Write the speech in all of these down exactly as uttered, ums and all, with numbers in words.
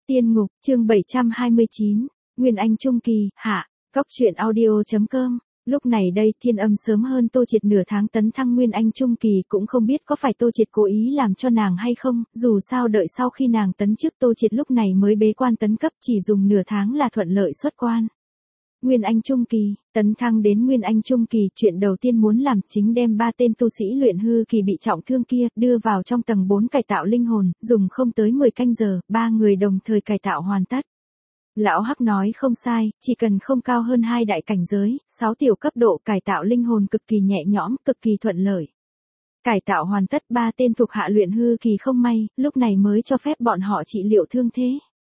Tiên ngục, chương bảy trăm hai mươi chín, Nguyên Anh Trung Kỳ, hạ, góc truyện audio.com. Lúc này đây Thiên Âm sớm hơn Tô Triệt nửa tháng tấn thăng Nguyên Anh Trung Kỳ, cũng không biết có phải Tô Triệt cố ý làm cho nàng hay không, dù sao đợi sau khi nàng tấn chức Tô Triệt lúc này mới bế quan tấn cấp, chỉ dùng nửa tháng là thuận lợi xuất quan. Nguyên Anh Trung Kỳ, tấn thăng đến Nguyên Anh Trung Kỳ, chuyện đầu tiên muốn làm chính đem ba tên tu sĩ luyện hư kỳ bị trọng thương kia đưa vào trong tầng bốn cải tạo linh hồn, dùng không tới mười canh giờ, ba người đồng thời cải tạo hoàn tất. Lão Hắc nói không sai, chỉ cần không cao hơn hai đại cảnh giới, sáu tiểu cấp độ cải tạo linh hồn cực kỳ nhẹ nhõm, cực kỳ thuận lợi. Cải tạo hoàn tất, ba tên thuộc hạ luyện hư kỳ không may, lúc này mới cho phép bọn họ trị liệu thương thế.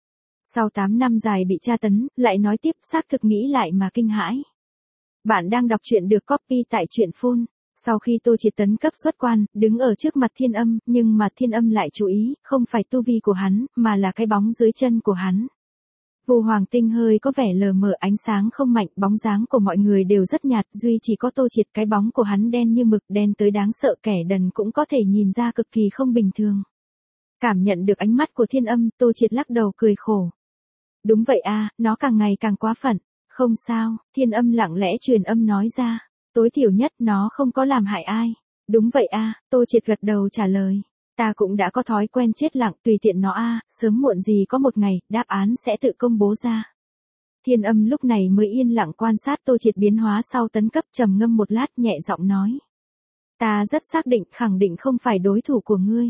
Sau tám năm dài bị tra tấn, lại nói tiếp, xác thực nghĩ lại mà kinh hãi. Bạn đang đọc truyện được copy tại truyện phun. Sau khi Tô Triệt tấn cấp xuất quan, đứng ở trước mặt Thiên Âm, nhưng mà Thiên Âm lại chú ý, không phải tu vi của hắn, mà là cái bóng dưới chân của hắn. Vu Hoàng Tinh hơi có vẻ lờ mờ, ánh sáng không mạnh, bóng dáng của mọi người đều rất nhạt, duy chỉ có Tô Triệt, cái bóng của hắn đen như mực, đen tới đáng sợ, kẻ đần cũng có thể nhìn ra cực kỳ không bình thường. Cảm nhận được ánh mắt của Thiên Âm, Tô Triệt lắc đầu cười khổ. Đúng vậy a, nó càng ngày càng quá phận. Không sao, Thiên Âm lặng lẽ truyền âm nói ra. Tối thiểu nhất nó không có làm hại ai. Đúng vậy a, Tô Triệt gật đầu trả lời. Ta cũng đã có thói quen chết lặng, tùy tiện nó a, sớm muộn gì có một ngày, đáp án sẽ tự công bố ra. Thiên Âm lúc này mới yên lặng quan sát Tô Triệt biến hóa sau tấn cấp, trầm ngâm một lát nhẹ giọng nói. Ta rất xác định, khẳng định không phải đối thủ của ngươi.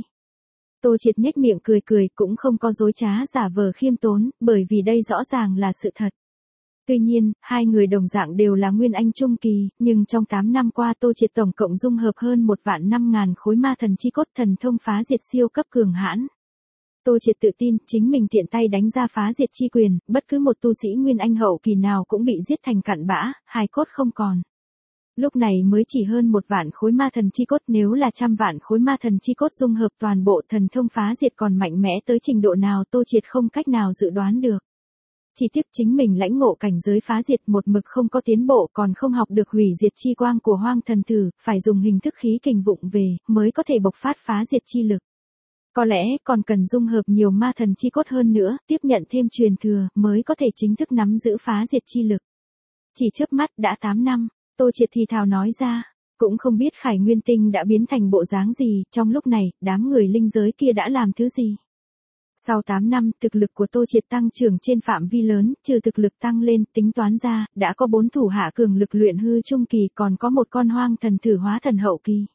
Tô Triệt nhếch miệng cười cười, cũng không có dối trá giả vờ khiêm tốn, bởi vì đây rõ ràng là sự thật. Tuy nhiên, hai người đồng dạng đều là Nguyên Anh Trung Kỳ, nhưng trong tám năm qua Tô Triệt tổng cộng dung hợp hơn một vạn năm ngàn khối ma thần chi cốt, thần thông phá diệt siêu cấp cường hãn. Tô Triệt tự tin, chính mình tiện tay đánh ra phá diệt chi quyền, bất cứ một tu sĩ Nguyên Anh hậu kỳ nào cũng bị giết thành cặn bã, hài cốt không còn. Lúc này mới chỉ hơn một vạn khối ma thần chi cốt, nếu là trăm vạn khối ma thần chi cốt dung hợp toàn bộ thần thông phá diệt còn mạnh mẽ tới trình độ nào Tô Triệt không cách nào dự đoán được. Chỉ tiếc chính mình lãnh ngộ cảnh giới phá diệt một mực không có tiến bộ, còn không học được hủy diệt chi quang của Hoang Thần Thử, phải dùng hình thức khí kình vụng về, mới có thể bộc phát phá diệt chi lực. Có lẽ còn cần dung hợp nhiều ma thần chi cốt hơn nữa, tiếp nhận thêm truyền thừa, mới có thể chính thức nắm giữ phá diệt chi lực. Chỉ chớp mắt đã tám năm. Tô Triệt thì thào nói ra, cũng không biết Khải Nguyên Tinh đã biến thành bộ dáng gì, trong lúc này, đám người linh giới kia đã làm thứ gì. Sau tám năm, thực lực của Tô Triệt tăng trưởng trên phạm vi lớn, trừ thực lực tăng lên, tính toán ra, đã có bốn thủ hạ cường lực luyện hư trung kỳ, còn có một con Hoang Thần Thử hóa thần hậu kỳ.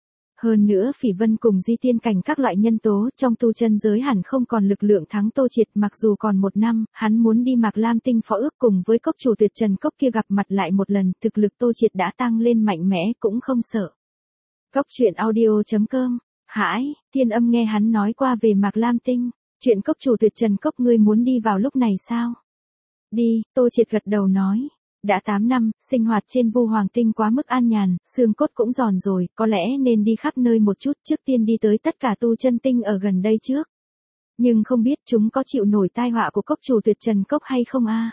Hơn nữa Phỉ Vân cùng di tiên cảnh các loại nhân tố, trong tu chân giới hẳn không còn lực lượng thắng Tô Triệt, mặc dù còn một năm, hắn muốn đi Mạc Lam Tinh phó ước cùng với cốc chủ Tuyệt Trần Cốc kia gặp mặt lại một lần, thực lực Tô Triệt đã tăng lên mạnh mẽ, cũng không sợ. Góc truyện audio.com. Hãi, Thiên Âm nghe hắn nói qua về Mạc Lam Tinh, chuyện cốc chủ Tuyệt Trần Cốc ngươi muốn đi vào lúc này sao? Đi, Tô Triệt gật đầu nói. Đã tám năm, sinh hoạt trên Vu Hoàng Tinh quá mức an nhàn, xương cốt cũng giòn rồi, có lẽ nên đi khắp nơi một chút, trước tiên đi tới tất cả tu chân tinh ở gần đây trước. Nhưng không biết chúng có chịu nổi tai họa của cốc chủ Tuyệt Trần Cốc hay không a?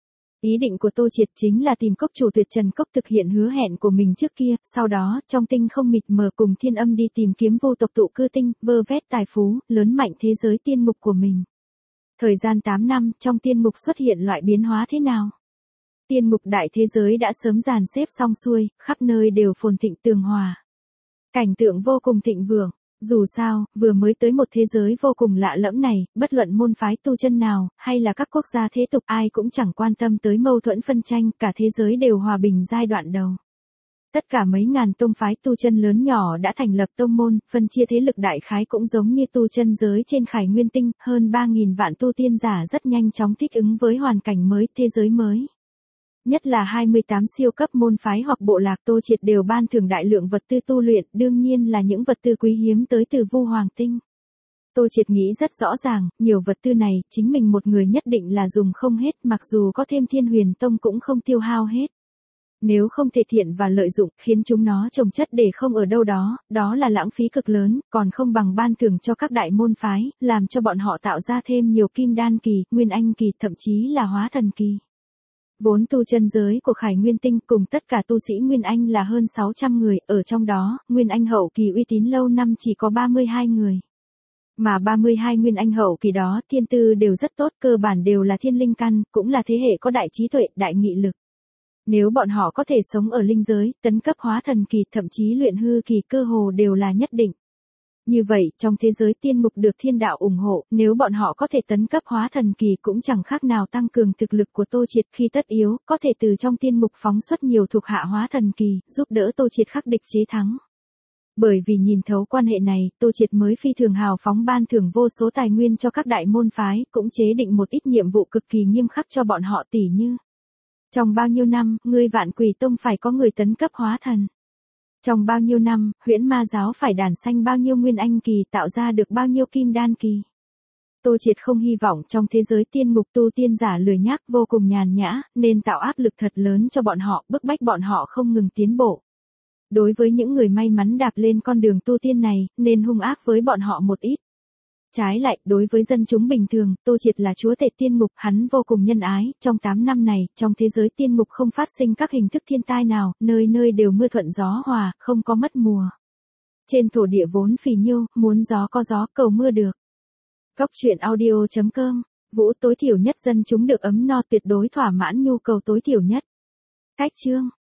Ý định của Tô Triệt chính là tìm cốc chủ Tuyệt Trần Cốc thực hiện hứa hẹn của mình trước kia, sau đó, trong tinh không mịt mờ cùng Thiên Âm đi tìm kiếm Vu tộc tụ cư tinh, vơ vét tài phú, lớn mạnh thế giới tiên ngục của mình. Thời gian tám năm, trong tiên ngục xuất hiện loại biến hóa thế nào? Tiên ngục đại thế giới đã sớm dàn xếp xong xuôi, khắp nơi đều phồn thịnh tường hòa. Cảnh tượng vô cùng thịnh vượng, dù sao, vừa mới tới một thế giới vô cùng lạ lẫm này, bất luận môn phái tu chân nào, hay là các quốc gia thế tục, ai cũng chẳng quan tâm tới mâu thuẫn phân tranh, cả thế giới đều hòa bình giai đoạn đầu. Tất cả mấy ngàn tông phái tu chân lớn nhỏ đã thành lập tông môn, phân chia thế lực đại khái cũng giống như tu chân giới trên Khải Nguyên Tinh, hơn ba nghìn vạn tu tiên giả rất nhanh chóng thích ứng với hoàn cảnh mới, thế giới mới. Nhất là hai mươi tám siêu cấp môn phái hoặc bộ lạc Tô Triệt đều ban thưởng đại lượng vật tư tu luyện, đương nhiên là những vật tư quý hiếm tới từ Vu Hoàng Tinh. Tô Triệt nghĩ rất rõ ràng, nhiều vật tư này, chính mình một người nhất định là dùng không hết, mặc dù có thêm Thiên Huyền Tông cũng không tiêu hao hết. Nếu không thể thiện và lợi dụng, khiến chúng nó trồng chất để không ở đâu đó, đó là lãng phí cực lớn, còn không bằng ban thưởng cho các đại môn phái, làm cho bọn họ tạo ra thêm nhiều kim đan kỳ, nguyên anh kỳ, thậm chí là hóa thần kỳ. Vốn tu chân giới của Khải Nguyên Tinh cùng tất cả tu sĩ Nguyên Anh là hơn sáu trăm người, ở trong đó, Nguyên Anh hậu kỳ uy tín lâu năm chỉ có ba mươi hai người. Mà ba mươi hai nguyên anh hậu kỳ đó thiên tư đều rất tốt, cơ bản đều là thiên linh căn, cũng là thế hệ có đại trí tuệ, đại nghị lực. Nếu bọn họ có thể sống ở linh giới, tấn cấp hóa thần kỳ, thậm chí luyện hư kỳ, cơ hồ đều là nhất định. Như vậy, trong thế giới tiên mục được thiên đạo ủng hộ, nếu bọn họ có thể tấn cấp hóa thần kỳ cũng chẳng khác nào tăng cường thực lực của Tô Triệt, khi tất yếu, có thể từ trong tiên mục phóng xuất nhiều thuộc hạ hóa thần kỳ, giúp đỡ Tô Triệt khắc địch chế thắng. Bởi vì nhìn thấu quan hệ này, Tô Triệt mới phi thường hào phóng ban thưởng vô số tài nguyên cho các đại môn phái, cũng chế định một ít nhiệm vụ cực kỳ nghiêm khắc cho bọn họ, tỉ như. Trong bao nhiêu năm, ngươi Vạn Quỷ Tông phải có người tấn cấp hóa thần. Trong bao nhiêu năm, Huyễn Ma giáo phải đản sanh bao nhiêu nguyên anh kỳ, tạo ra được bao nhiêu kim đan kỳ. Tô Triệt không hy vọng trong thế giới tiên mục tu tiên giả lười nhác vô cùng nhàn nhã, nên tạo áp lực thật lớn cho bọn họ, bức bách bọn họ không ngừng tiến bộ. Đối với những người may mắn đạp lên con đường tu tiên này, nên hung ác với bọn họ một ít. Trái lại, đối với dân chúng bình thường, Tô Triệt là chúa tể tiên mục, hắn vô cùng nhân ái, trong tám năm này, trong thế giới tiên mục không phát sinh các hình thức thiên tai nào, nơi nơi đều mưa thuận gió hòa, không có mất mùa. Trên thổ địa vốn phì nhiêu, muốn gió có gió, cầu mưa được. Cốc truyện audio chấm com, Vũ tối thiểu nhất dân chúng được ấm no, tuyệt đối thỏa mãn nhu cầu tối thiểu nhất. Cách chương